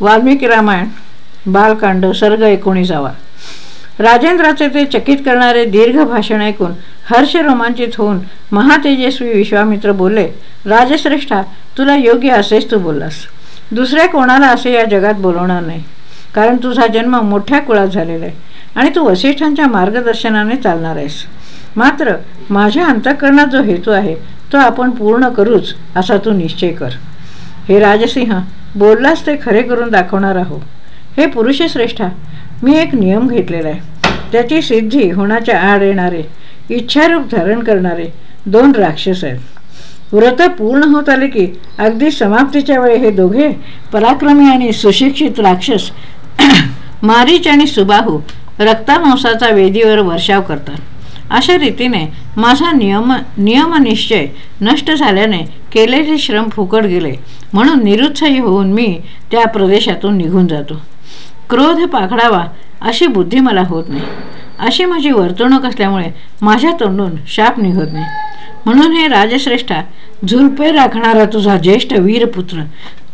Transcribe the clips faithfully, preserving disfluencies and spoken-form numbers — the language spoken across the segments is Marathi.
वाल्मिकी रामायण बालकांड सर्ग एकोणीसावा. राजेंद्राचे ते चकित करणारे दीर्घ भाषण ऐकून हर्ष रोमांचित होऊन महातेजस्वी विश्वामित्र बोलले, राजश्रेष्ठा, तुला योग्य असेच तू बोललास. दुसऱ्या कोणाला असे या जगात बोलवणार नाही, कारण तुझा जन्म मोठ्या कुळात झालेला आहे आणि तू वसिष्ठांच्या मार्गदर्शनाने चालणार आहेस. मात्र माझ्या अंतःकरणात जो हेतू आहे तो आपण पूर्ण करूच असा तू निश्चय कर. हे राजसिंह, बोललास ते खरे करून दाखवणार आहो. हे पुरुषश्रेष्ठा, मी एक नियम घेतलेला आहे. त्याची सिद्धी होण्याच्या आड येणारे, इच्छारूप धारण करणारे दोन राक्षस आहेत. व्रत पूर्ण होत आले की अगदी समाप्तीच्या वेळी हे दोघे पराक्रमी आणि सुशिक्षित राक्षस मारीच आणि सुबाहू रक्तामांसाचा वेदीवर वर्षाव करतात. अशा रीतीने माझा नियम नियमनिश्चय नष्ट झाल्याने केलेले श्रम फुकट गेले, म्हणून निरुत्साही होऊन मी त्या प्रदेशातून निघून जातो. क्रोध पाखडावा अशी बुद्धी मला होत नाही. अशी माझी वर्तणूक असल्यामुळे माझ्या तोंडून शाप निघत नाही. म्हणून हे राजश्रेष्ठा, झुलपे राखणारा तुझा ज्येष्ठ वीरपुत्र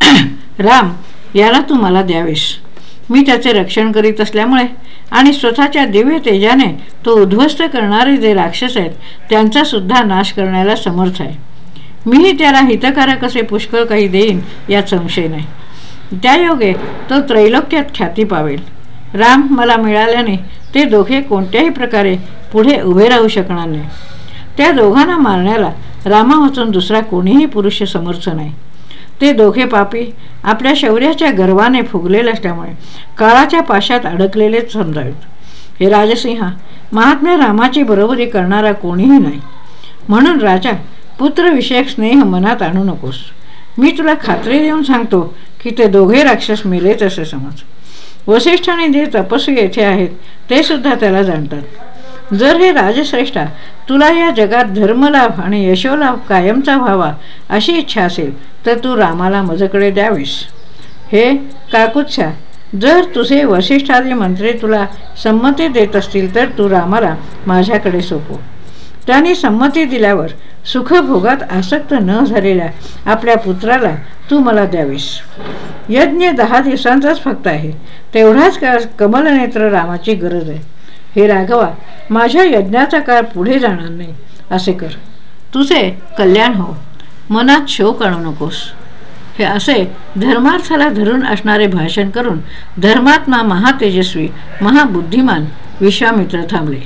राम याला तू मला द्यावेस. मी त्याचे रक्षण करीत असल्यामुळे आणि स्वतःच्या दिव्य तेजाने तो उद्ध्वस्त करणारे जे राक्षस आहेत त्यांचा सुद्धा नाश करण्याला समर्थ आहे. मीही त्याला हितकारक असे पुष्कळ काही देईन यात संशय नाही. त्यायोगे तो त्रैलोक्यात ख्याती पावेल. राम मला मिळाल्याने ते दोघे कोणत्याही प्रकारे पुढे उभे राहू शकणार नाही. त्या दोघांना मारण्याला रामावाचून दुसरा कोणीही पुरुष समर्थ नाही. ते दोघे पापी आपल्या शौर्याच्या गर्वाने फुगलेले असल्यामुळे काळाच्या पाशात अडकलेलेच समजावेत. हे राजसिंहा, महात्म्या रामाची बरोबरी करणारा कोणीही नाही. म्हणून राजा, पुत्रविषयक स्नेह मनात आणू नकोस. मी तुला खात्री देऊन सांगतो की ते दोघे राक्षस मेलेच असे समज. वसिष्ठाने जे तपस्वी येथे आहेत ते सुद्धा त्याला जाणतात. जर हे राजश्रेष्ठा, तुला या जगात धर्मलाभ आणि यशोलाभ कायमचा व्हावा अशी इच्छा असेल तर तू रामाला माझ्याकडे द्यावीस. हे काकुत्स्या, जर तुझे वसिष्ठादी मंत्री तुला संमती देत असतील तर तू रामाला माझ्याकडे सोपव. त्यांनी संमती दिल्यावर सुखभोगात आसक्त न झालेल्या आपल्या पुत्राला तू मला द्यावीस. यज्ञ दहा दिवसांचाच फक्त आहे, तेवढाच काळ कमलनेत्र रामाची गरज आहे. हे राघवा, माझ्या यज्ञाचा काळ पुढे जाणार नाही असे कर. तुझे कल्याण हो, मनात शोक आणू नकोस. हे असे धर्मार्थाला धरून असणारे भाषण करून धर्मात्मा महातेजस्वी महाबुद्धिमान विश्वामित्र थांबले.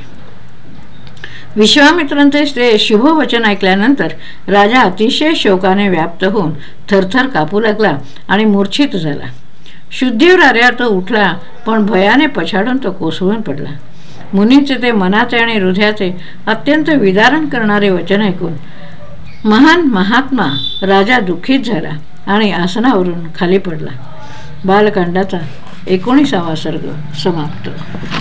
विश्वामित्रांचे ते शुभवचन ऐकल्यानंतर राजा अतिशय शोकाने व्याप्त होऊन थरथर कापू लागला आणि मूर्छित झाला. शुद्धीवर आल्या तो उठला, पण भयाने पछाडून तो कोसळून पडला. मुनीचे ते मनाचे आणि हृदयाचे अत्यंत विदारण करणारे वचन ऐकून महान महात्मा राजा दुःखित झाला आणि आसनावरून खाली पडला. बालकांडाचा एकोणीसावा सर्ग समाप्त.